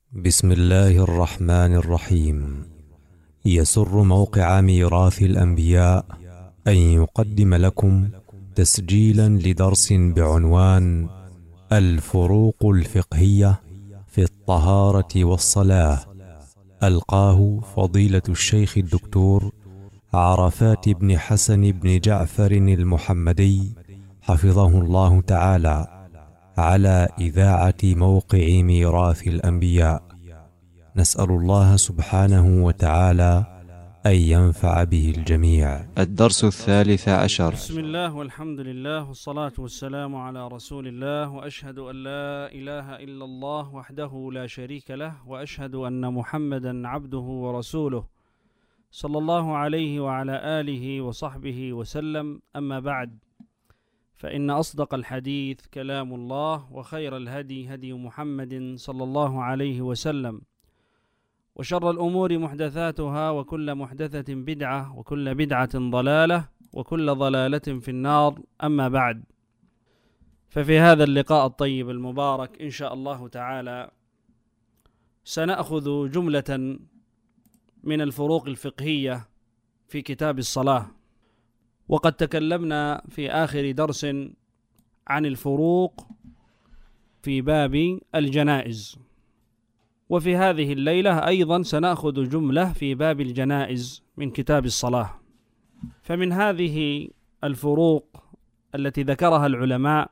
بسم الله الرحمن الرحيم. يسر موقع ميراث الأنبياء أن يقدم لكم تسجيلا لدرس بعنوان الفروق الفقهية في الطهارة والصلاة، ألقاه فضيلة الشيخ الدكتور عرفات بن حسن بن جعفر المحمدي حفظه الله تعالى، على إذاعة موقع ميراث الأنبياء. نسأل الله سبحانه وتعالى أن ينفع به الجميع. الدرس 13. بسم الله والحمد لله والصلاة والسلام على رسول الله، وأشهد أن لا إله إلا الله وحده لا شريك له، وأشهد أن محمدا عبده ورسوله صلى الله عليه وعلى آله وصحبه وسلم. أما بعد، فإن أصدق الحديث كلام الله، وخير الهدي هدي محمد صلى الله عليه وسلم، وشر الأمور محدثاتها، وكل محدثة بدعة، وكل بدعة ضلالة، وكل ضلالة في النار. أما بعد، ففي هذا اللقاء الطيب المبارك إن شاء الله تعالى سنأخذ جملة من الفروق الفقهية في كتاب الصلاة. وقد تكلمنا في آخر درس عن الفروق في باب الجنائز، وفي هذه الليلة أيضا سنأخذ جملة في باب الجنائز من كتاب الصلاة. فمن هذه الفروق التي ذكرها العلماء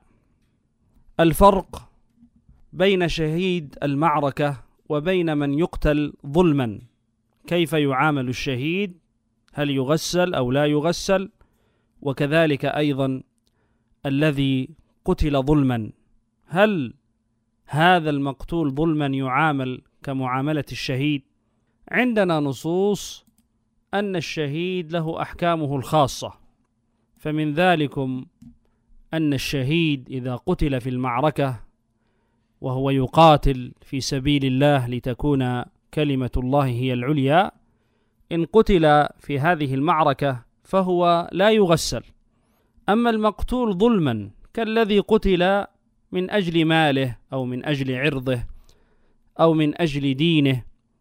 الفرق بين شهيد المعركة وبين من يقتل ظلما. كيف يعامل الشهيد؟ هل يغسل أو لا يغسل؟ وكذلك أيضا الذي قتل ظلما، هل هذا المقتول ظلما يعامل كمعاملة الشهيد؟ عندنا نصوص أن الشهيد له أحكامه الخاصة، فمن ذلكم أن الشهيد إذا قتل في المعركة وهو يقاتل في سبيل الله لتكون كلمة الله هي العليا، إن قتل في هذه المعركة فهو لا يغسل. أما المقتول ظلما كالذي قتل من أجل ماله أو من أجل عرضه أو من أجل دينه،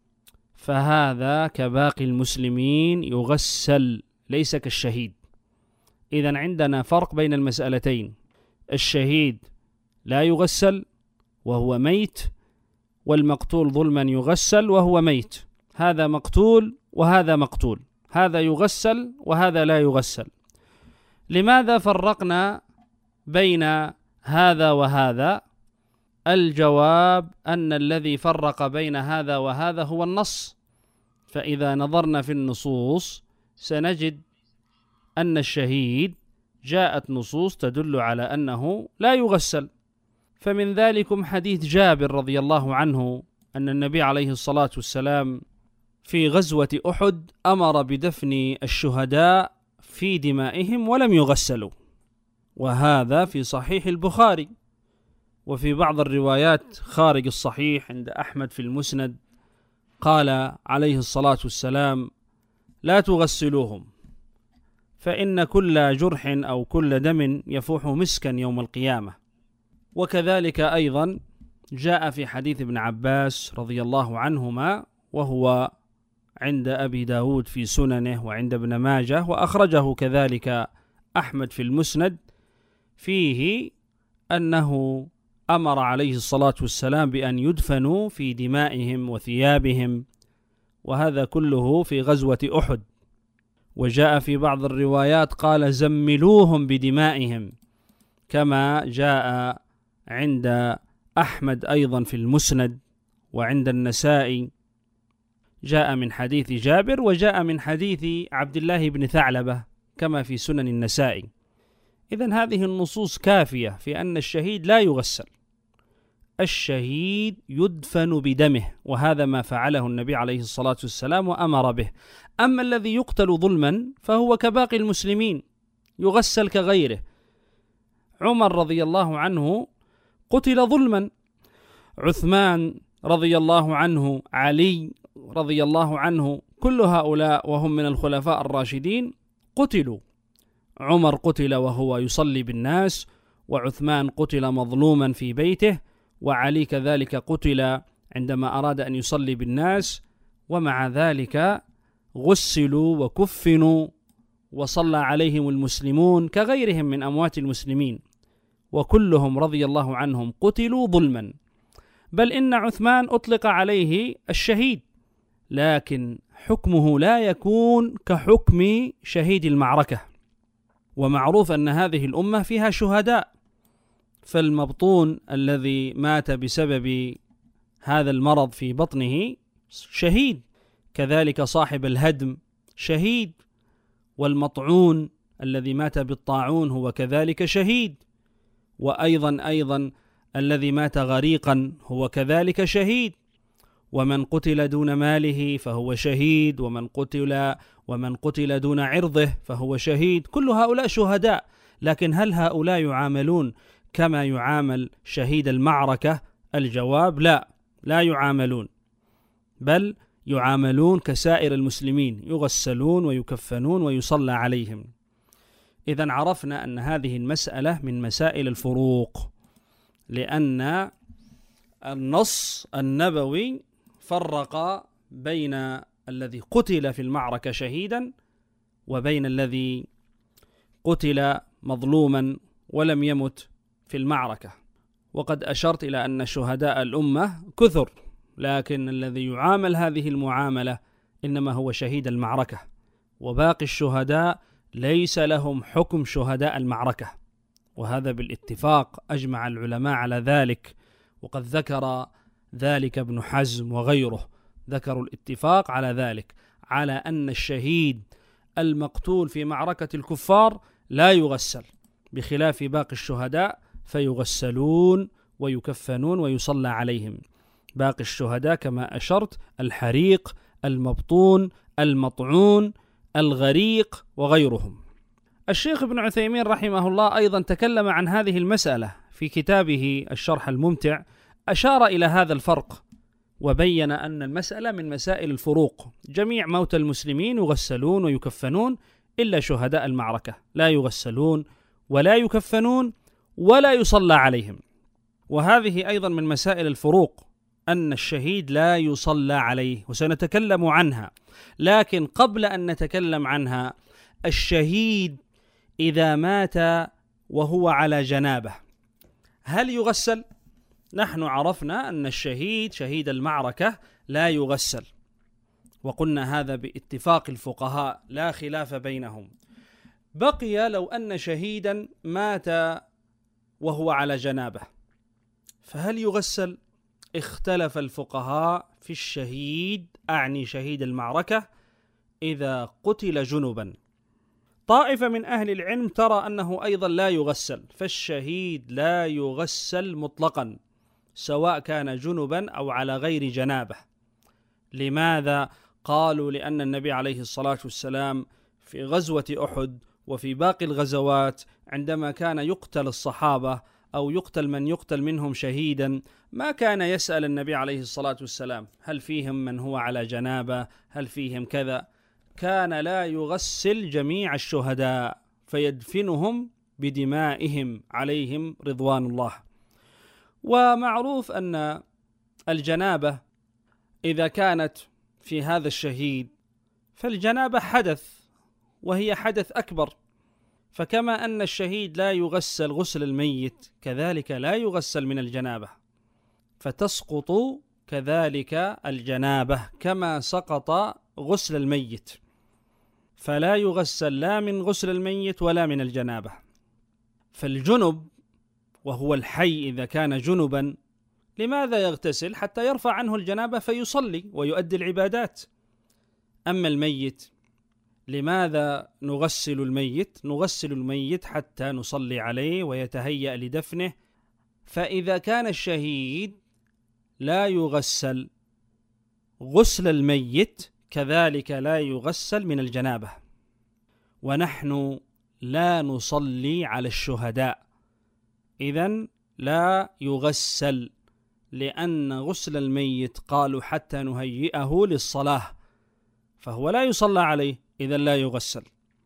فهذا كباقي المسلمين يغسل، ليس كالشهيد. إذن عندنا فرق بين المسألتين: الشهيد لا يغسل وهو ميت، والمقتول ظلما يغسل وهو ميت. هذا مقتول وهذا مقتول، هذا يغسل وهذا لا يغسل. لماذا فرقنا بين هذا وهذا؟ الجواب أن الذي فرق بين هذا وهذا هو النص. فإذا نظرنا في النصوص سنجد أن الشهيد جاءت نصوص تدل على أنه لا يغسل. فمن ذلكم حديث جابر رضي الله عنه أن النبي عليه الصلاة والسلام في غزوة أحد أمر بدفن الشهداء في دمائهم ولم يغسلوا، وهذا في صحيح البخاري. وفي بعض الروايات خارج الصحيح عند أحمد في المسند قال عليه الصلاة والسلام: لا تغسلوهم، فإن كل جرح أو كل دم يفوح مسكا يوم القيامة. وكذلك أيضا جاء في حديث ابن عباس رضي الله عنهما، وهو عند أبي داود في سننه وعند ابن ماجه، وأخرجه كذلك أحمد في المسند، فيه أنه أمر عليه الصلاة والسلام بأن يدفنوا في دمائهم وثيابهم، وهذا كله في غزوة أحد. وجاء في بعض الروايات قال: زملوهم بدمائهم، كما جاء عند أحمد أيضا في المسند، وعند النسائي جاء من حديث جابر، وجاء من حديث عبد الله بن ثعلبة كما في سنن النسائي. إذن هذه النصوص كافية في أن الشهيد لا يغسل، الشهيد يدفن بدمه، وهذا ما فعله النبي عليه الصلاة والسلام وأمر به. أما الذي يقتل ظلما فهو كباقي المسلمين يغسل كغيره. عمر رضي الله عنه قتل ظلما، عثمان رضي الله عنه، علي رضي الله عنه، كل هؤلاء وهم من الخلفاء الراشدين قتلوا. عمر قتل وهو يصلي بالناس، وعثمان قتل مظلوما في بيته، وعلي كذلك قتل عندما أراد أن يصلي بالناس، ومع ذلك غسلوا وكفنوا وصلى عليهم المسلمون كغيرهم من أموات المسلمين، وكلهم رضي الله عنهم قتلوا ظلما. بل إن عثمان أطلق عليه الشهيد، لكن حكمه لا يكون كحكم شهيد المعركة. ومعروف أن هذه الأمة فيها شهداء، فالمبطون الذي مات بسبب هذا المرض في بطنه شهيد، كذلك صاحب الهدم شهيد، والمطعون الذي مات بالطاعون هو كذلك شهيد، وأيضا الذي مات غريقا هو كذلك شهيد، ومن قتل دون ماله فهو شهيد، ومن قتل دون عرضه فهو شهيد. كل هؤلاء شهداء، لكن هل هؤلاء يعاملون كما يعامل شهيد المعركة؟ الجواب لا يعاملون، بل يعاملون كسائر المسلمين، يغسلون ويكفنون ويصلى عليهم. إذن عرفنا أن هذه المسألة من مسائل الفروق، لأن النص النبوي فرق بين الذي قتل في المعركة شهيدا وبين الذي قتل مظلوما ولم يمت في المعركة. وقد أشرت إلى أن شهداء الأمة كثر، لكن الذي يعامل هذه المعاملة إنما هو شهيد المعركة، وباقي الشهداء ليس لهم حكم شهداء المعركة، وهذا بالاتفاق أجمع العلماء على ذلك. وقد ذكر ذلك ابن حزم وغيره، ذكروا الاتفاق على ذلك، على أن الشهيد المقتول في معركة الكفار لا يغسل، بخلاف باقي الشهداء فيغسلون ويكفنون ويصلى عليهم. باقي الشهداء كما أشرت: الحريق، المبطون، المطعون، الغريق وغيرهم. الشيخ ابن عثيمين رحمه الله أيضا تكلم عن هذه المسألة في كتابه الشرح الممتع، أشار إلى هذا الفرق وبين أن المسألة من مسائل الفروق. جميع موتى المسلمين يغسلون ويكفنون إلا شهداء المعركة، لا يغسلون ولا يكفنون ولا يصلى عليهم. وهذه أيضا من مسائل الفروق، أن الشهيد لا يصلى عليه، وسنتكلم عنها. لكن قبل أن نتكلم عنها، الشهيد إذا مات وهو على جنابه هل يغسل؟ نحن عرفنا أن الشهيد، شهيد المعركة، لا يغسل، وقلنا هذا باتفاق الفقهاء لا خلاف بينهم. بقي لو أن شهيدا مات وهو على جنابه فهل يغسل؟ اختلف الفقهاء في الشهيد، أعني شهيد المعركة، إذا قتل جنبا. طائفة من أهل العلم ترى أنه أيضا لا يغسل، فالشهيد لا يغسل مطلقا سواء كان جنبا أو على غير جنابه. لماذا؟ قالوا لأن النبي عليه الصلاة والسلام في غزوة أحد وفي باقي الغزوات عندما كان يقتل الصحابة أو يقتل من يقتل منهم شهيدا، ما كان يسأل النبي عليه الصلاة والسلام هل فيهم من هو على جنابه، هل فيهم كذا، كان لا يغسل جميع الشهداء فيدفنهم بدمائهم عليهم رضوان الله. ومعروف أن الجنابة إذا كانت في هذا الشهيد فالجنابة حدث، وهي حدث أكبر، فكما أن الشهيد لا يغسل غسل الميت كذلك لا يغسل من الجنابة، فتسقط كذلك الجنابة كما سقط غسل الميت، فلا يغسل لا من غسل الميت ولا من الجنابة. فالجنب وهو الحي إذا كان جنبا لماذا يغتسل؟ حتى يرفع عنه الجنابة فيصلي ويؤدي العبادات. أما الميت لماذا نغسل الميت؟ نغسل الميت حتى نصلي عليه ويتهيأ لدفنه. فإذا كان الشهيد لا يغسل غسل الميت كذلك لا يغسل من الجنابة. ونحن لا نصلي على الشهداء، إذن لا يغسل، لأن غسل الميت قالوا حتى نهيئه للصلاة، فهو لا يصلى عليه، إذن لا يغسل.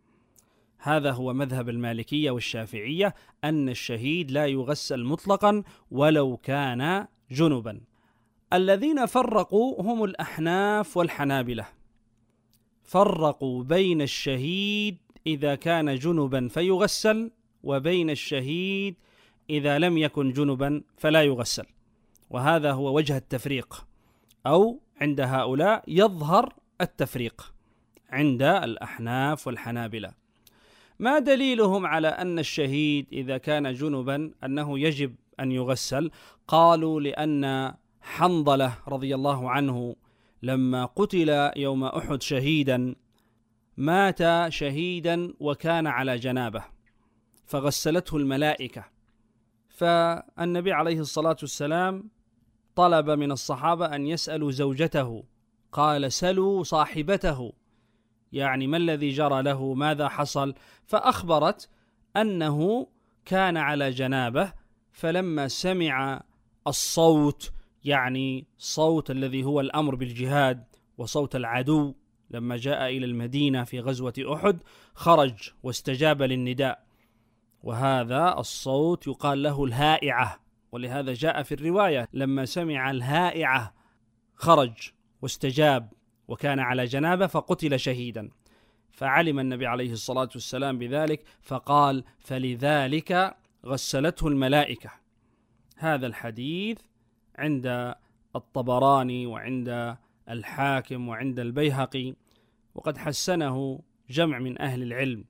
هذا هو مذهب المالكية والشافعية، أن الشهيد لا يغسل مطلقا ولو كان جنبا. الذين فرقوا هم الأحناف والحنابلة، فرقوا بين الشهيد إذا كان جنبا فيغسل، وبين الشهيد إذا لم يكن جنبا فلا يغسل، وهذا هو وجه التفريق، أو عند هؤلاء يظهر التفريق عند الأحناف والحنابلة. ما دليلهم على أن الشهيد إذا كان جنبا أنه يجب أن يغسل؟ قالوا لأن حنظلة رضي الله عنه لما قتل يوم أحد شهيدا مات شهيدا وكان على جنابه فغسلته الملائكة، فالنبي عليه الصلاة والسلام طلب من الصحابة أن يسألوا زوجته، قال سلوا صاحبته، يعني ما الذي جرى له، ماذا حصل؟ فأخبرت أنه كان على جنابه، فلما سمع الصوت، يعني صوت الذي هو الأمر بالجهاد وصوت العدو لما جاء إلى المدينة في غزوة أحد، خرج واستجاب للنداء، وهذا الصوت يقال له الهائعة، ولهذا جاء في الرواية لما سمع الهائعة خرج واستجاب وكان على جنابه فقتل شهيدا، فعلم النبي عليه الصلاة والسلام بذلك فقال فلذلك غسلته الملائكة. هذا الحديث عند الطبراني وعند الحاكم وعند البيهقي، وقد حسنه جمع من أهل العلم،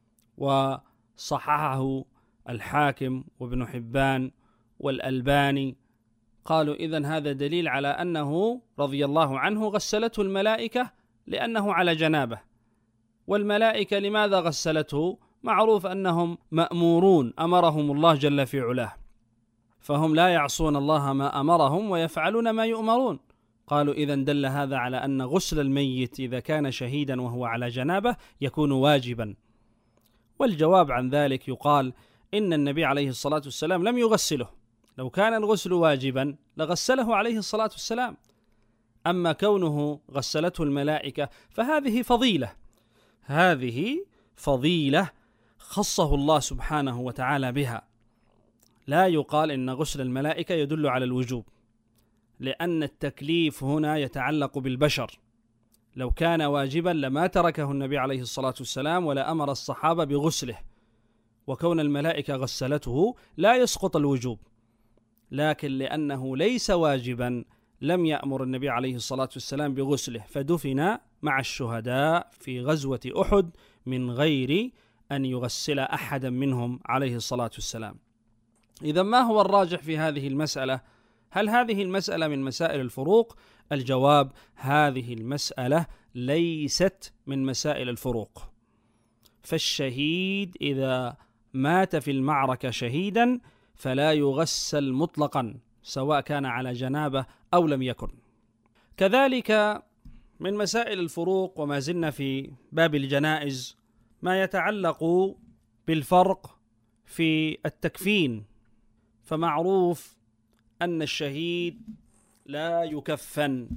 وصححه الحاكم وابن حبان والألباني، قالوا إذن هذا دليل على أنه رضي الله عنه غسلته الملائكة لأنه على جنابه. والملائكة لماذا غسلته؟ معروف أنهم مأمورون، أمرهم الله جل في علاه، فهم لا يعصون الله ما أمرهم ويفعلون ما يؤمرون. قالوا إذن دل هذا على أن غسل الميت إذا كان شهيدا وهو على جنابه يكون واجبا. والجواب عن ذلك يقال إن النبي عليه الصلاة والسلام لم يغسله، لو كان الغسل واجبا لغسله عليه الصلاة والسلام، أما كونه غسلته الملائكة فهذه فضيلة، هذه فضيلة خصه الله سبحانه وتعالى بها، لا يقال إن غسل الملائكة يدل على الوجوب، لأن التكليف هنا يتعلق بالبشر، لو كان واجبا لما تركه النبي عليه الصلاة والسلام ولا أمر الصحابة بغسله، وكون الملائكة غسلته لا يسقط الوجوب، لكن لأنه ليس واجبا لم يأمر النبي عليه الصلاة والسلام بغسله، فدفن مع الشهداء في غزوة أحد من غير أن يغسل أحدا منهم عليه الصلاة والسلام. إذا ما هو الراجح في هذه المسألة؟ هل هذه المسألة من مسائل الفروق؟ الجواب هذه المسألة ليست من مسائل الفروق، فالشهيد إذا مات في المعركة شهيدا فلا يغسل مطلقا سواء كان على جنابه أو لم يكن. كذلك من مسائل الفروق، وما زلنا في باب الجنائز، ما يتعلق بالفرق في التكفين. فمعروف أن الشهيد لا يكفن،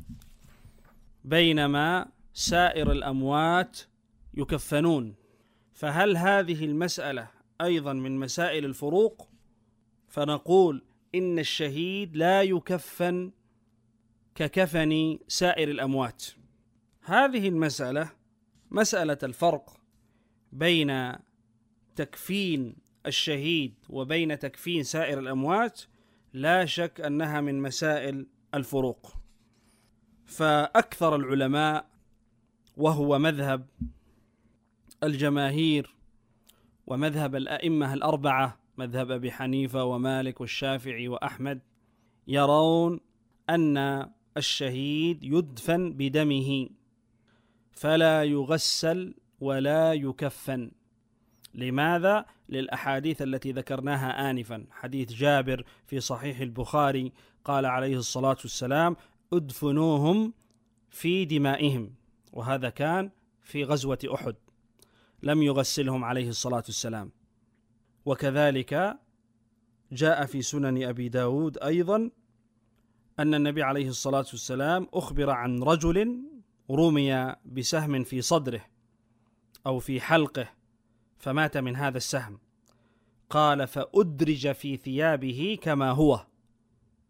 بينما سائر الأموات يكفنون، فهل هذه المسألة أيضا من مسائل الفروق؟ فنقول إن الشهيد لا يكفن ككفن سائر الأموات. هذه المسألة، مسألة الفرق بين تكفين الشهيد وبين تكفين سائر الأموات، لا شك أنها من مسائل الفروق. فأكثر العلماء، وهو مذهب الجماهير ومذهب الأئمة الأربعة، مذهب أبي حنيفة ومالك والشافعي وأحمد، يرون أن الشهيد يدفن بدمه فلا يغسل ولا يكفن. لماذا؟ للأحاديث التي ذكرناها آنفا، حديث جابر في صحيح البخاري قال عليه الصلاة والسلام ادفنوهم في دمائهم، وهذا كان في غزوة أحد، لم يغسلهم عليه الصلاة والسلام. وكذلك جاء في سنن أبي داود أيضا أن النبي عليه الصلاة والسلام أخبر عن رجل رمي بسهم في صدره أو في حلقه فمات من هذا السهم، قال فأدرج في ثيابه كما هو،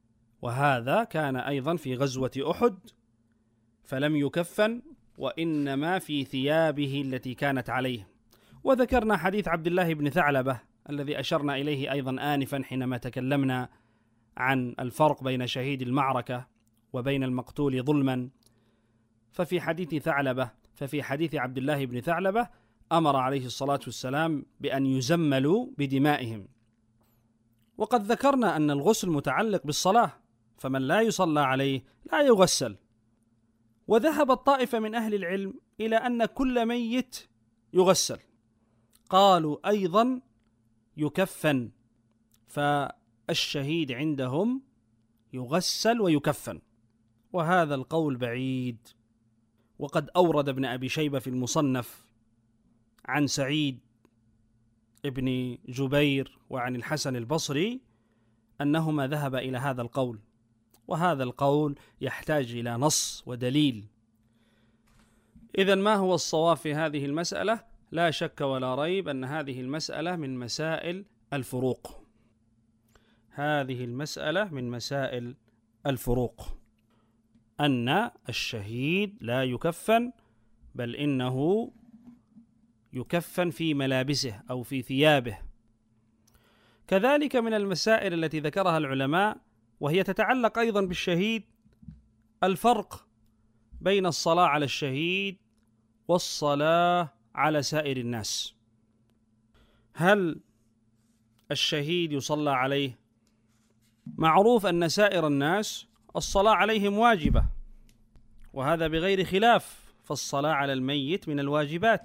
وهذا كان أيضا في غزوة أحد، فلم يكفن وإنما في ثيابه التي كانت عليه. وذكرنا حديث عبد الله بن ثعلبة الذي أشرنا إليه أيضا آنفا حينما تكلمنا عن الفرق بين شهيد المعركة وبين المقتول ظلما. ففي حديث عبد الله بن ثعلبة أمر عليه الصلاة والسلام بأن يزملوا بدمائهم. وقد ذكرنا أن الغسل متعلق بالصلاة، فمن لا يصلى عليه لا يغسل. وذهبت طائفة من أهل العلم إلى أن كل ميت يغسل، قالوا أيضا يكفن، فالشهيد عندهم يغسل ويكفن، وهذا القول بعيد. وقد أورد ابن أبي شيبة في المصنف عن سعيد ابن جبير وعن الحسن البصري أنهما ذهب إلى هذا القول، وهذا القول يحتاج إلى نص ودليل. إذن ما هو الصواب في هذه المسألة؟ لا شك ولا ريب أن هذه المسألة من مسائل الفروق. هذه المسألة من مسائل الفروق، أن الشهيد لا يكفن، بل إنه يكفن في ملابسه أو في ثيابه. كذلك من المسائل التي ذكرها العلماء وهي تتعلق أيضا بالشهيد الفرق بين الصلاة على الشهيد والصلاة على سائر الناس. هل الشهيد يصلى عليه؟ معروف أن سائر الناس الصلاة عليهم واجبة، وهذا بغير خلاف، فالصلاة على الميت من الواجبات.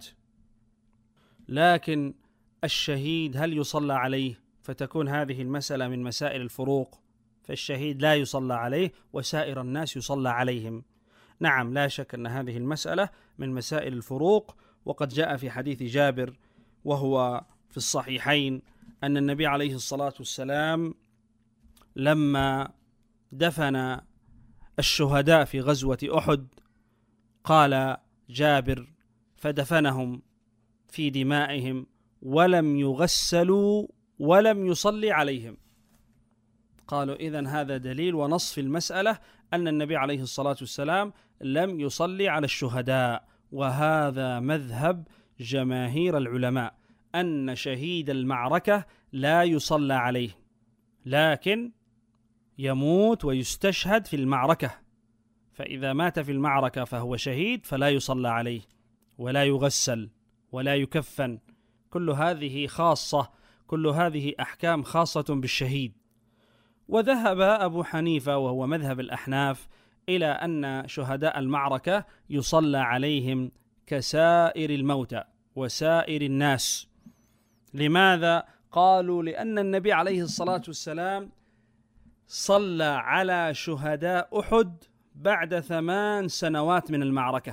لكن الشهيد هل يصلى عليه؟ فتكون هذه المسألة من مسائل الفروق، فالشهيد لا يصلى عليه وسائر الناس يصلى عليهم. نعم، لا شك أن هذه المسألة من مسائل الفروق. وقد جاء في حديث جابر وهو في الصحيحين أن النبي عليه الصلاة والسلام لما دفن الشهداء في غزوة أحد قال جابر: فدفنهم في دمائهم ولم يغسلوا ولم يصلي عليهم. قالوا إذن هذا دليل ونص في المسألة أن النبي عليه الصلاة والسلام لم يصلي على الشهداء. وهذا مذهب جماهير العلماء أن شهيد المعركة لا يصلى عليه، لكن يموت ويستشهد في المعركة، فإذا مات في المعركة فهو شهيد فلا يصلى عليه ولا يغسل ولا يكفن. كل هذه خاصة، كل هذه أحكام خاصة بالشهيد. وذهب أبو حنيفة وهو مذهب الأحناف إلى أن شهداء المعركة يصلى عليهم كسائر الموتى وسائر الناس. لماذا؟ قالوا لأن النبي عليه الصلاة والسلام صلى على شهداء أحد بعد 8 سنوات من المعركة،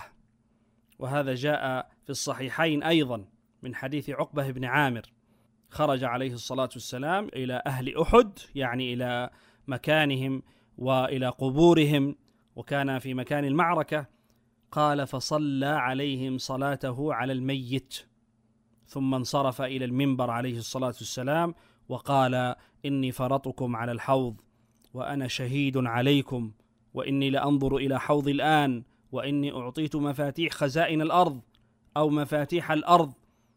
وهذا جاء في الصحيحين أيضا من حديث عقبة بن عامر. خرج عليه الصلاة والسلام إلى أهل أحد، يعني إلى مكانهم وإلى قبورهم، وكان في مكان المعركة. قال: فصلى عليهم صلاته على الميت، ثم انصرف إلى المنبر عليه الصلاة والسلام وقال: إني فرطكم على الحوض وأنا شهيد عليكم، وإني لأنظر إلى حوضي الآن، وإني أعطيت مفاتيح خزائن الأرض أو مفاتيح الأرض.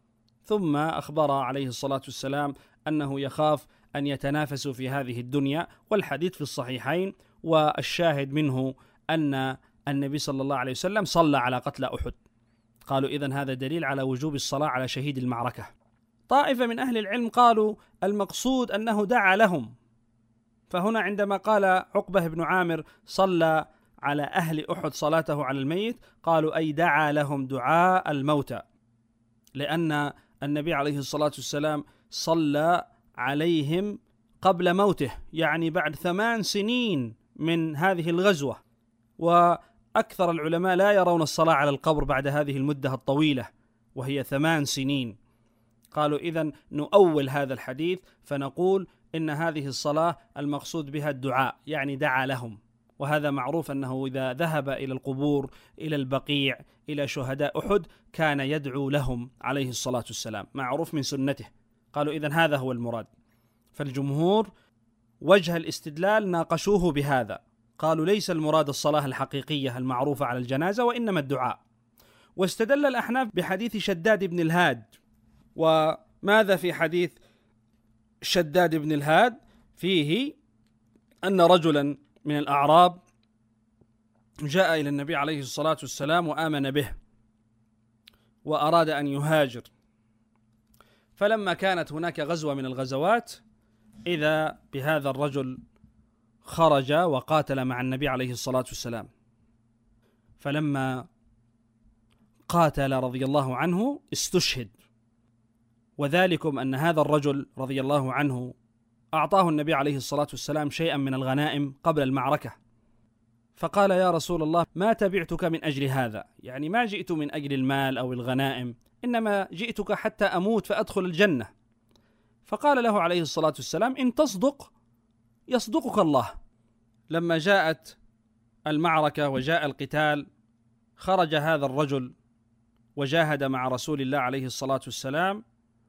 ثم أخبر عليه الصلاة والسلام أنه يخاف أن يتنافسوا في هذه الدنيا، والحديث في الصحيحين، والشاهد منه أن النبي صلى الله عليه وسلم صلى على قتلى أحد. قالوا إذن هذا دليل على وجوب الصلاة على شهيد المعركة. طائفة من أهل العلم قالوا المقصود أنه دعا لهم، فهنا عندما قال عقبة بن عامر صلى على أهل أحد صلاته على الميت، قالوا أي دعا لهم دعاء الموتى، لأن النبي عليه الصلاة والسلام صلى عليهم قبل موته، يعني بعد 8 سنين من هذه الغزوة. وأكثر العلماء لا يرون الصلاة على القبر بعد هذه المدة الطويلة وهي 8 سنين. قالوا إذن نؤول هذا الحديث فنقول إن هذه الصلاة المقصود بها الدعاء، يعني دعا لهم. وهذا معروف أنه إذا ذهب إلى القبور، إلى البقيع، إلى شهداء أحد، كان يدعو لهم عليه الصلاة والسلام، معروف من سنته. قالوا إذن هذا هو المراد. فالجمهور وجه الاستدلال ناقشوه بهذا، قالوا ليس المراد الصلاة الحقيقية المعروفة على الجنازة وإنما الدعاء. واستدل الأحناف بحديث شداد بن الهاد. وماذا في حديث شداد بن الهاد؟ فيه أن رجلا من الأعراب جاء إلى النبي عليه الصلاة والسلام وآمن به وأراد أن يهاجر، فلما كانت هناك غزوة من الغزوات إذا بهذا الرجل خرج وقاتل مع النبي عليه الصلاة والسلام، فلما قاتل رضي الله عنه استشهد، وذلكم أن هذا الرجل رضي الله عنه أعطاه النبي عليه الصلاة والسلام شيئا من الغنائم قبل المعركة، فقال يا رسول الله ما تبعتك من أجل هذا، يعني ما جئت من أجل المال أو الغنائم، إنما جئتك حتى أموت فأدخل الجنة. فقال له عليه الصلاة والسلام إن تصدق يصدقك الله. لما جاءت المعركة وجاء القتال خرج هذا الرجل وجاهد مع رسول الله عليه الصلاة والسلام،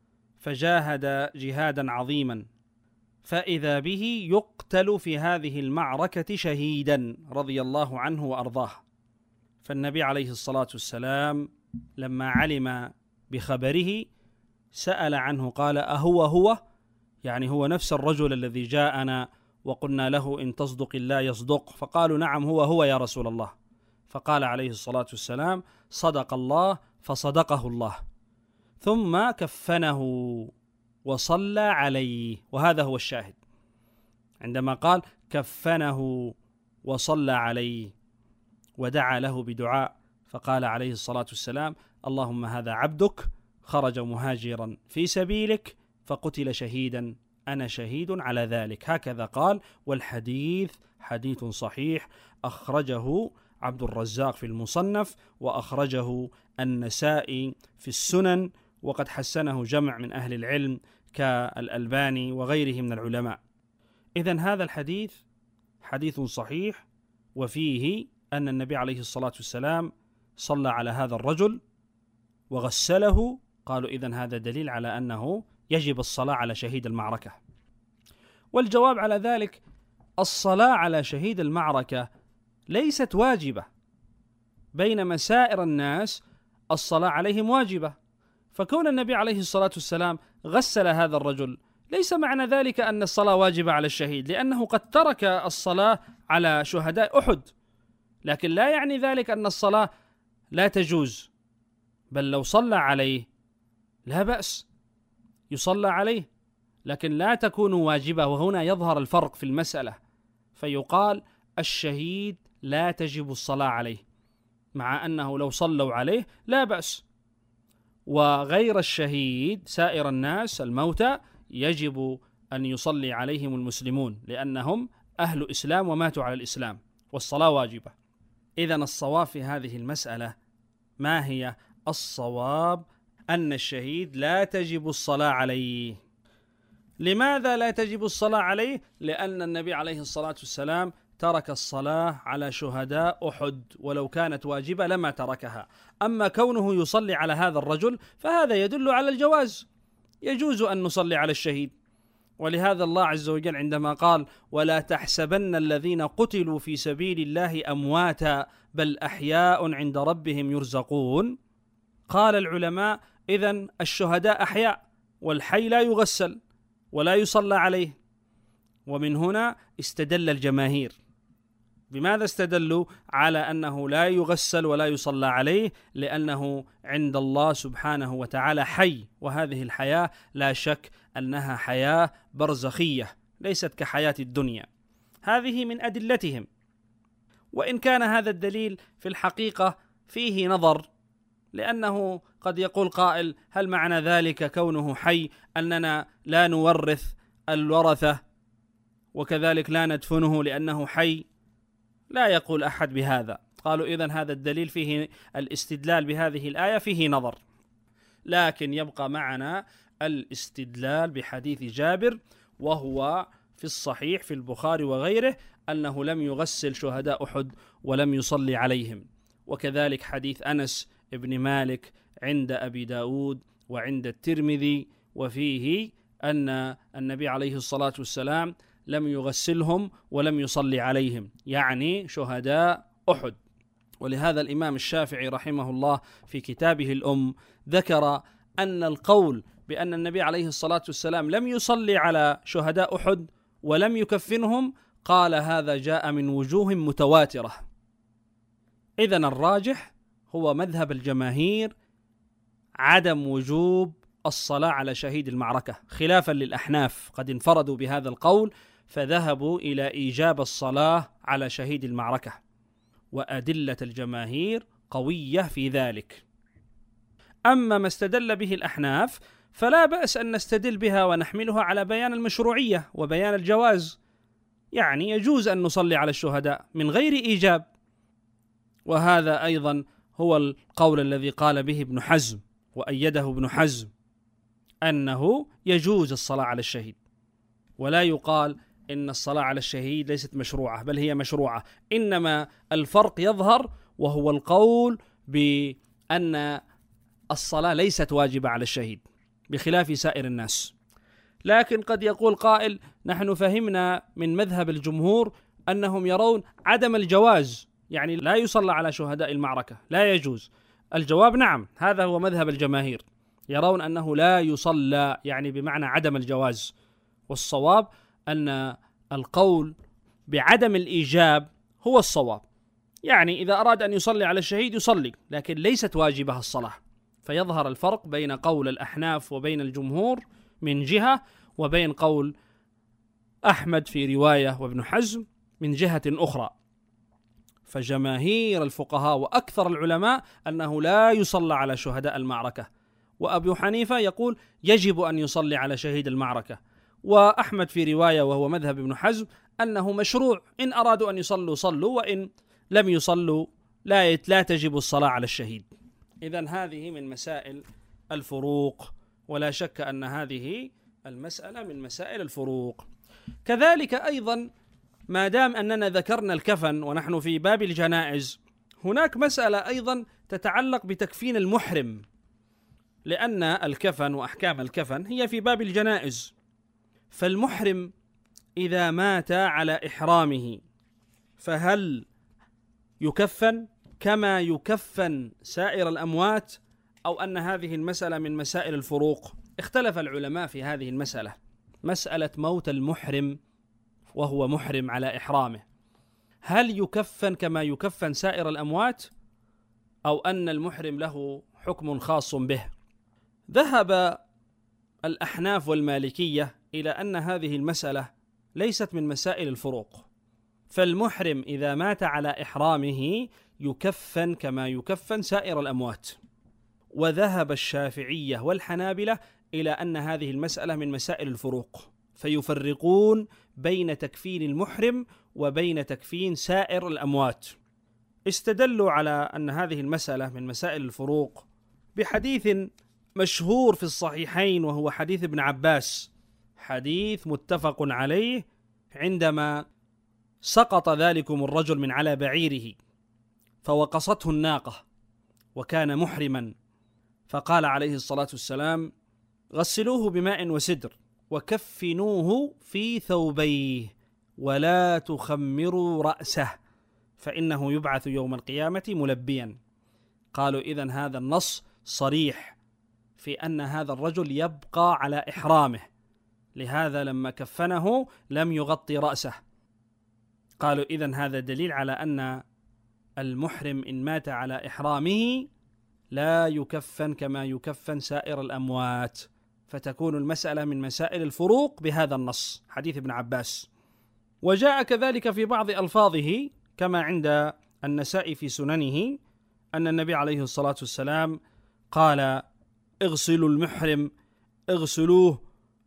فجاهد جهادا عظيما، فإذا به يقتل في هذه المعركة شهيدا رضي الله عنه وأرضاه. فالنبي عليه الصلاة والسلام لما علم بخبره سأل عنه، قال أهو يعني هو نفس الرجل الذي جاءنا وقلنا له إن تصدق الله يصدق؟ فقالوا نعم هو يا رسول الله. فقال عليه الصلاة والسلام صدق الله فصدقه الله، ثم كفنه وصلى عليه. وهذا هو الشاهد عندما قال كفنه وصلى عليه ودعا له بدعاء، فقال عليه الصلاة والسلام اللهم هذا عبدك خرج مهاجرا في سبيلك فقتل شهيدا، أنا شهيد على ذلك. هكذا قال. والحديث حديث صحيح أخرجه عبد الرزاق في المصنف، وأخرجه النسائي في السنن، وقد حسنه جمع من أهل العلم كالألباني وغيره من العلماء. إذن هذا الحديث حديث صحيح، وفيه أن النبي عليه الصلاة والسلام صلى على هذا الرجل وغسله. قالوا إذن هذا دليل على أنه يجب الصلاة على شهيد المعركة. والجواب على ذلك الصلاة على شهيد المعركة ليست واجبة، بينما سائر الناس الصلاة عليهم واجبة. فكون النبي عليه الصلاة والسلام غسل هذا الرجل ليس معنى ذلك أن الصلاة واجبة على الشهيد، لأنه قد ترك الصلاة على شهداء أحد، لكن لا يعني ذلك أن الصلاة لا تجوز، بل لو صلى عليه لا بأس يصلى عليه، لكن لا تكون واجبة. وهنا يظهر الفرق في المسألة، فيقال الشهيد لا تجب الصلاة عليه، مع أنه لو صلوا عليه لا بأس، وغير الشهيد سائر الناس الموتى يجب أن يصلي عليهم المسلمون، لأنهم أهل إسلام وماتوا على الإسلام، والصلاة واجبة. إذن الصواب في هذه المسألة ما هي؟ الصواب أن الشهيد لا تجب الصلاة عليه. لماذا لا تجب الصلاة عليه؟ لأن النبي عليه الصلاة والسلام ترك الصلاة على شهداء أحد، ولو كانت واجبة لما تركها. أما كونه يصلي على هذا الرجل فهذا يدل على الجواز، يجوز أن نصلي على الشهيد. ولهذا الله عز وجل عندما قال ولا تحسبن الذين قتلوا في سبيل الله أمواتا بل أحياء عند ربهم يرزقون، قال العلماء إذن الشهداء أحياء، والحي لا يغسل ولا يصلى عليه. ومن هنا استدل الجماهير. بماذا استدلوا على أنه لا يغسل ولا يصلى عليه؟ لأنه عند الله سبحانه وتعالى حي، وهذه الحياة لا شك أنها حياة برزخية ليست كحياة الدنيا. هذه من أدلتهم، وإن كان هذا الدليل في الحقيقة فيه نظر، لأنه قد يقول قائل هل معنى ذلك كونه حي أننا لا نورث الورثة وكذلك لا ندفنه لأنه حي؟ لا يقول أحد بهذا. قالوا إذن هذا الدليل فيه الاستدلال بهذه الآية فيه نظر، لكن يبقى معنا الاستدلال بحديث جابر، وهو في الصحيح في البخاري وغيره أنه لم يغسل شهداء أحد ولم يصلي عليهم. وكذلك حديث أنس ابن مالك عند أبي داود وعند الترمذي، وفيه أن النبي عليه الصلاة والسلام لم يغسلهم ولم يصلي عليهم، يعني شهداء أحد. ولهذا الإمام الشافعي رحمه الله في كتابه الأم ذكر أن القول بأن النبي عليه الصلاة والسلام لم يصلي على شهداء أحد ولم يكفنهم، قال هذا جاء من وجوه متواترة. إذن الراجح هو مذهب الجماهير عدم وجوب الصلاة على شهيد المعركة، خلافا للأحناف قد انفردوا بهذا القول فذهبوا إلى إيجاب الصلاة على شهيد المعركة، وأدلة الجماهير قوية في ذلك. أما ما استدل به الأحناف فلا بأس أن نستدل بها ونحملها على بيان المشروعية وبيان الجواز، يعني يجوز أن نصلي على الشهداء من غير إيجاب. وهذا أيضا هو القول الذي قال به ابن حزم وأيده ابن حزم، أنه يجوز الصلاة على الشهيد، ولا يقال إن الصلاة على الشهيد ليست مشروعة، بل هي مشروعة. إنما الفرق يظهر وهو القول بأن الصلاة ليست واجبة على الشهيد بخلاف سائر الناس. لكن قد يقول قائل نحن فهمنا من مذهب الجمهور أنهم يرون عدم الجواز، يعني لا يصلى على شهداء المعركة، لا يجوز. الجواب نعم، هذا هو مذهب الجماهير، يرون أنه لا يصلى، يعني بمعنى عدم الجواز. والصواب أن القول بعدم الإيجاب هو الصواب، يعني إذا أراد أن يصلي على الشهيد يصلي، لكن ليست واجبة الصلاة. فيظهر الفرق بين قول الأحناف وبين الجمهور من جهة، وبين قول أحمد في رواية وابن حزم من جهة أخرى. فجماهير الفقهاء وأكثر العلماء أنه لا يصلى على شهداء المعركة، وأبو حنيفة يقول يجب أن يصلي على شهيد المعركة، وأحمد في رواية وهو مذهب ابن حزم أنه مشروع، إن أرادوا أن يصلوا صلوا، وإن لم يصلوا لا تجب الصلاة على الشهيد. إذن هذه من مسائل الفروق، ولا شك أن هذه المسألة من مسائل الفروق. كذلك أيضا ما دام أننا ذكرنا الكفن ونحن في باب الجنائز، هناك مسألة أيضا تتعلق بتكفين المحرم، لأن الكفن وأحكام الكفن هي في باب الجنائز. فالمحرم إذا مات على إحرامه فهل يكفن كما يكفن سائر الأموات، أو أن هذه المسألة من مسائل الفروق؟ اختلف العلماء في هذه المسألة، مسألة موت المحرم وهو محرم على إحرامه، هل يكفن كما يكفن سائر الأموات، أو أن المحرم له حكم خاص به؟ ذهب الأحناف والمالكية إلى أن هذه المسألة ليست من مسائل الفروق، فالمحرم إذا مات على إحرامه يكفن كما يكفن سائر الأموات. وذهب الشافعية والحنابلة إلى أن هذه المسألة من مسائل الفروق، فيفرقون بين تكفين المحرم وبين تكفين سائر الأموات. استدلوا على أن هذه المسألة من مسائل الفروق بحديث مشهور في الصحيحين، وهو حديث ابن عباس، حديث متفق عليه، عندما سقط ذلكم الرجل من على بعيره فوقصته الناقة وكان محرما، فقال عليه الصلاة والسلام غسلوه بماء وسدر وكفنوه في ثوبيه ولا تخمروا رأسه فإنه يبعث يوم القيامة ملبيا. قالوا إذن هذا النص صريح في أن هذا الرجل يبقى على إحرامه، لهذا لما كفنه لم يغطي رأسه. قالوا إذن هذا دليل على أن المحرم إن مات على إحرامه لا يكفن كما يكفن سائر الأموات، فتكون المسألة من مسائل الفروق بهذا النص حديث ابن عباس. وجاء كذلك في بعض ألفاظه كما عند النسائي في سننه أن النبي عليه الصلاة والسلام قال اغسلوا المحرم، اغسلوه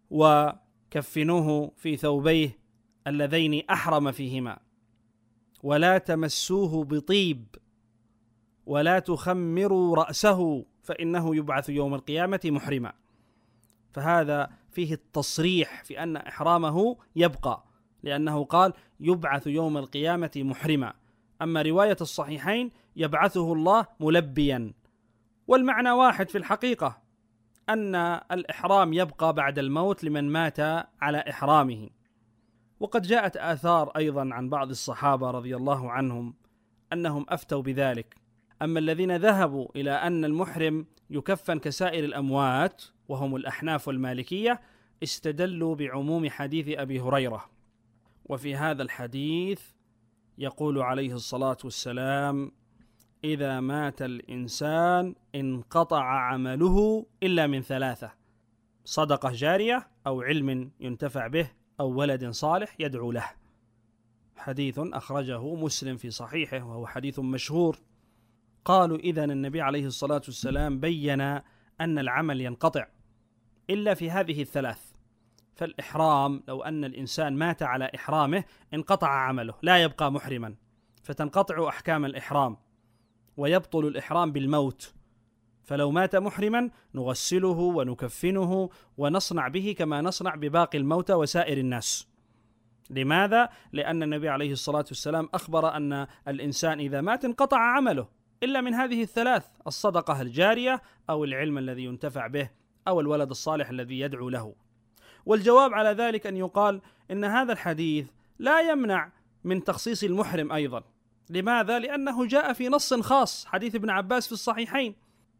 وكفنوه في ثوبيه اللذين أحرم فيهما، ولا تمسوه بطيب ولا تخمروا رأسه فإنه يبعث يوم القيامة محرما. فهذا فيه التصريح في أن إحرامه يبقى، لأنه قال يبعث يوم القيامة محرما. أما رواية الصحيحين يبعثه الله ملبيا، والمعنى واحد في الحقيقة، أن الإحرام يبقى بعد الموت لمن مات على إحرامه. وقد جاءت آثار أيضا عن بعض الصحابة رضي الله عنهم أنهم أفتوا بذلك. أما الذين ذهبوا إلى أن المحرم يكفن كسائر الأموات وهم الأحناف والمالكية استدلوا بعموم حديث أبي هريرة، وفي هذا الحديث يقول عليه الصلاة والسلام: إذا مات الإنسان انقطع عمله إلا من ثلاثة: صدقة جارية، أو علم ينتفع به، أو ولد صالح يدعو له. حديث أخرجه مسلم في صحيحه وهو حديث مشهور. قالوا: إذن النبي عليه الصلاة والسلام بين أن العمل ينقطع إلا في هذه الثلاث. فالإحرام، لو أن الإنسان مات على إحرامه انقطع عمله، لا يبقى محرما، فتنقطع أحكام الإحرام ويبطل الإحرام بالموت. فلو مات محرما نغسله ونكفنه ونصنع به كما نصنع بباقي الموتى وسائر الناس. لماذا؟ لأن النبي عليه الصلاة والسلام أخبر أن الإنسان إذا مات انقطع عمله إلا من هذه الثلاث: الصدقة الجارية، أو العلم الذي ينتفع به، أو الولد الصالح الذي يدعو له. والجواب على ذلك أن يقال إن هذا الحديث لا يمنع من تخصيص المحرم أيضا. لماذا؟ لأنه جاء في نص خاص، حديث ابن عباس في الصحيحين،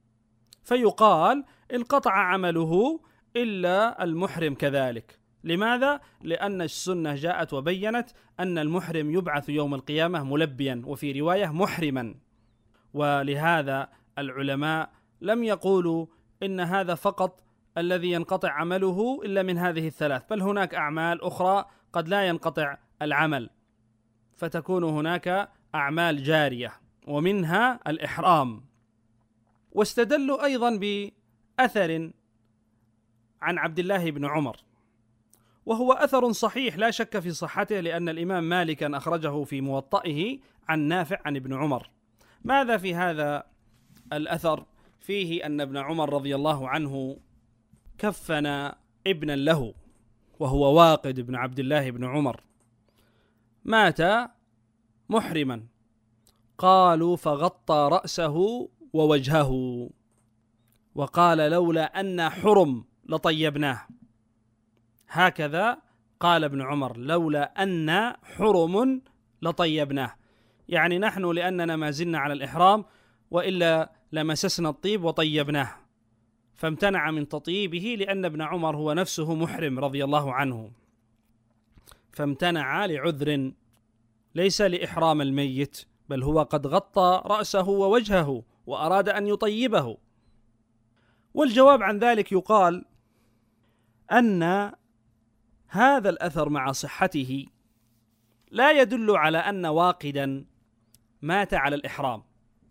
فيقال انقطع عمله إلا المحرم كذلك. لماذا؟ لأن السنة جاءت وبينت أن المحرم يبعث يوم القيامة ملبيا، وفي رواية محرما. ولهذا العلماء لم يقولوا إن هذا فقط الذي ينقطع عمله إلا من هذه الثلاث، بل هناك أعمال أخرى قد لا ينقطع العمل، فتكون هناك أعمال جارية ومنها الإحرام. واستدلوا أيضا بأثر عن عبد الله بن عمر، وهو أثر صحيح لا شك في صحته، لأن الإمام مالكا أخرجه في موطئه عن نافع عن ابن عمر. ماذا في هذا الأثر؟ فيه أن ابن عمر رضي الله عنه كفن ابنا له وهو واقد بن عبد الله بن عمر، مات محرما. قالوا: فغطى رأسه ووجهه وقال: لولا أن حرم لطيبناه. هكذا قال ابن عمر: لولا أن حرم لطيبناه، يعني نحن لأننا ما زلنا على الإحرام، وإلا لمسسنا الطيب وطيبناه، فامتنع من تطيبه لأن ابن عمر هو نفسه محرم رضي الله عنه، فامتنع لعذر ليس لإحرام الميت، بل هو قد غطى رأسه ووجهه وأراد أن يطيبه. والجواب عن ذلك يقال أن هذا الأثر مع صحته لا يدل على أن واقدا مات على الإحرام،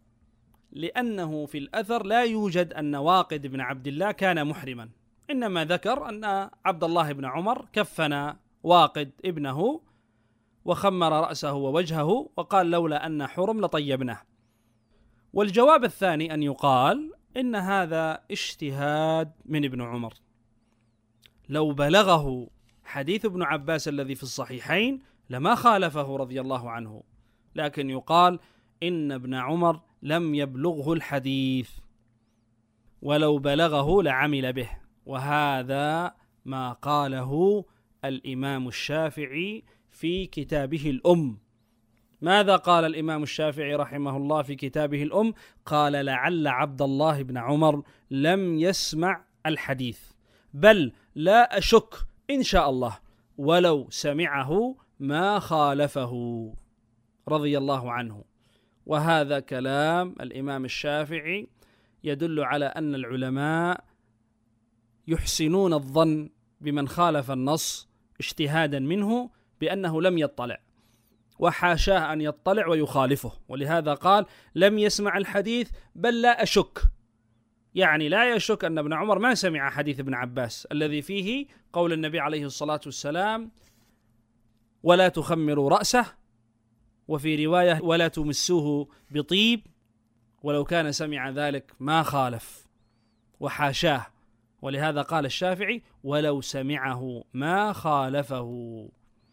لأنه في الأثر لا يوجد أن واقد بن عبد الله كان محرما، إنما ذكر أن عبد الله بن عمر كفن واقد ابنه وخمر رأسه ووجهه وقال: لولا أن حرم لطيبناه. والجواب الثاني أن يقال إن هذا اجتهاد من ابن عمر، لو بلغه حديث ابن عباس الذي في الصحيحين لما خالفه رضي الله عنه، لكن يقال إن ابن عمر لم يبلغه الحديث، ولو بلغه لعمل به. وهذا ما قاله الإمام الشافعي في كتابه الأم. ماذا قال الإمام الشافعي رحمه الله في كتابه الأم؟ قال: لعل عبد الله بن عمر لم يسمع الحديث، بل لا أشك إن شاء الله ولو سمعه ما خالفه رضي الله عنه. وهذا كلام الإمام الشافعي يدل على أن العلماء يحسنون الظن بمن خالف النص اجتهادا منه بأنه لم يطلع، وحاشاه أن يطلع ويخالفه، ولهذا قال: لم يسمع الحديث بل لا أشك، يعني لا يشك أن ابن عمر ما سمع حديث ابن عباس الذي فيه قول النبي عليه الصلاة والسلام: ولا تخمروا رأسه، وفي رواية: ولا تمسوه بطيب. ولو كان سمع ذلك ما خالف، وحاشاه، ولهذا قال الشافعي: ولو سمعه ما خالفه.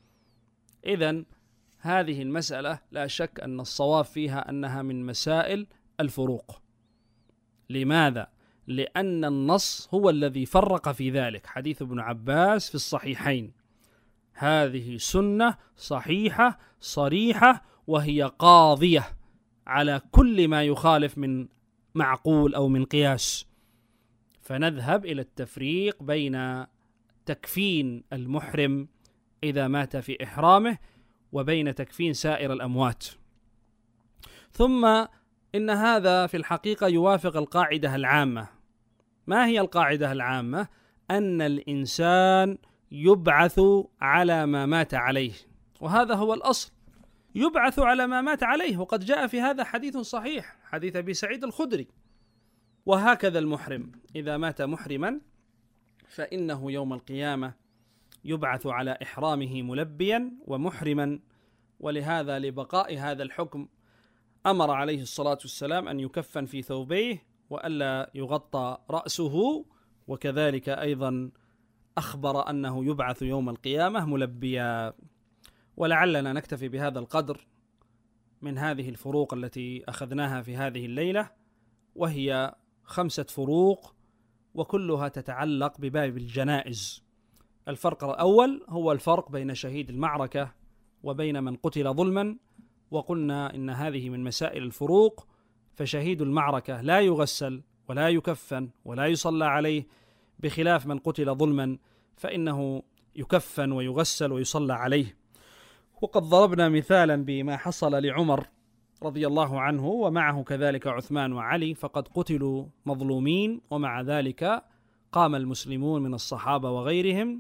إذن هذه المسألة لا شك أن الصواب فيها أنها من مسائل الفروق. لماذا؟ لأن النص هو الذي فرق في ذلك، حديث ابن عباس في الصحيحين. هذه سنة صحيحة صريحة، وهي قاضية على كل ما يخالف من معقول أو من قياس. فنذهب إلى التفريق بين تكفين المحرم إذا مات في إحرامه وبين تكفين سائر الأموات. ثم إن هذا في الحقيقة يوافق القاعدة العامة. ما هي القاعدة العامة؟ أن الإنسان يبعث على ما مات عليه، وهذا هو الأصل، يبعث على ما مات عليه. وقد جاء في هذا حديث صحيح، حديث أبي سعيد الخدري. وهكذا المحرم إذا مات محرما فإنه يوم القيامة يبعث على إحرامه ملبيا ومحرما. ولهذا لبقاء هذا الحكم أمر عليه الصلاة والسلام أن يكفن في ثوبيه وألا يغطى رأسه، وكذلك أيضا أخبر أنه يبعث يوم القيامة ملبيا. ولعلنا نكتفي بهذا القدر من هذه الفروق التي أخذناها في هذه الليلة، وهي 5 فروق وكلها تتعلق بباب الجنائز. الفرق الأول هو الفرق بين شهيد المعركة وبين من قتل ظلما، وقلنا إن هذه من مسائل الفروق. فشهيد المعركة لا يغسل ولا يكفن ولا يصلى عليه، بخلاف من قتل ظلما فإنه يكفن ويغسل ويصلى عليه. وقد ضربنا مثالا بما حصل لعمر رضي الله عنه ومعه كذلك عثمان وعلي، فقد قتلوا مظلومين، ومع ذلك قام المسلمون من الصحابة وغيرهم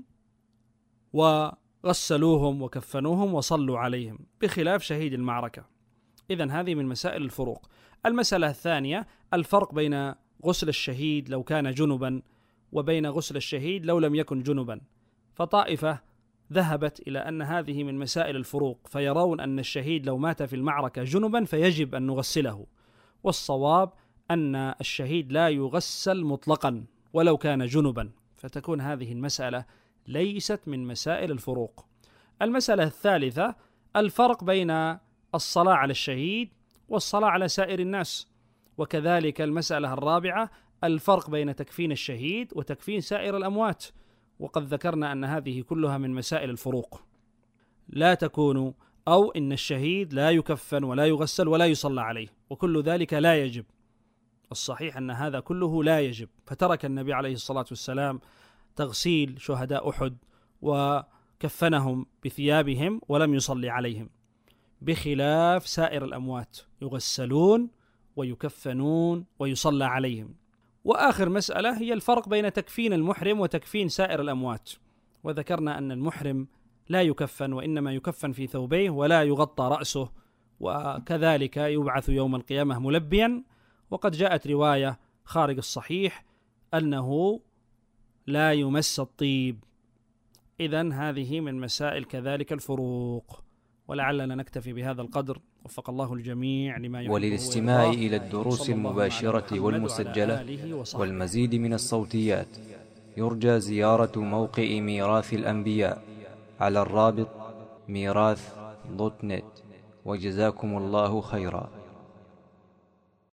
وغسلوهم وكفنوهم وصلوا عليهم، بخلاف شهيد المعركة. إذن هذه من مسائل الفروق. المسألة الثانية الفرق بين غسل الشهيد لو كان جنبا وبين غسل الشهيد لو لم يكن جنبا. فطائفة ذهبت إلى أن هذه من مسائل الفروق، فيرون أن الشهيد لو مات في المعركة جنبا فيجب أن نغسله، والصواب أن الشهيد لا يغسل مطلقا ولو كان جنبا، فتكون هذه المسألة ليست من مسائل الفروق. المسألة الثالثة الفرق بين الصلاة على الشهيد والصلاة على سائر الناس، وكذلك المسألة الرابعة الفرق بين تكفين الشهيد وتكفين سائر الأموات. وقد ذكرنا أن هذه كلها من مسائل الفروق، لا تكون أو إن الشهيد لا يكفن ولا يغسل ولا يصلى عليه، وكل ذلك لا يجب. الصحيح أن هذا كله لا يجب، فترك النبي عليه الصلاة والسلام تغسيل شهداء أحد وكفنهم بثيابهم ولم يصلي عليهم، بخلاف سائر الأموات يغسلون ويكفنون ويصلى عليهم. وآخر مسألة هي الفرق بين تكفين المحرم وتكفين سائر الأموات، وذكرنا أن المحرم لا يكفن وإنما يكفن في ثوبيه ولا يغطى رأسه، وكذلك يبعث يوم القيامة ملبيا. وقد جاءت رواية خارج الصحيح أنه لا يمس الطيب. إذن هذه من مسائل كذلك الفروق. ولعلنا نكتفي بهذا القدر، وفق الله الجميع لما يحبه. وللاستماع إلى الدروس المباشرة والمسجلة والمزيد من الصوتيات يرجى زيارة موقع ميراث الأنبياء على الرابط ميراث.net. وجزاكم الله خيرا.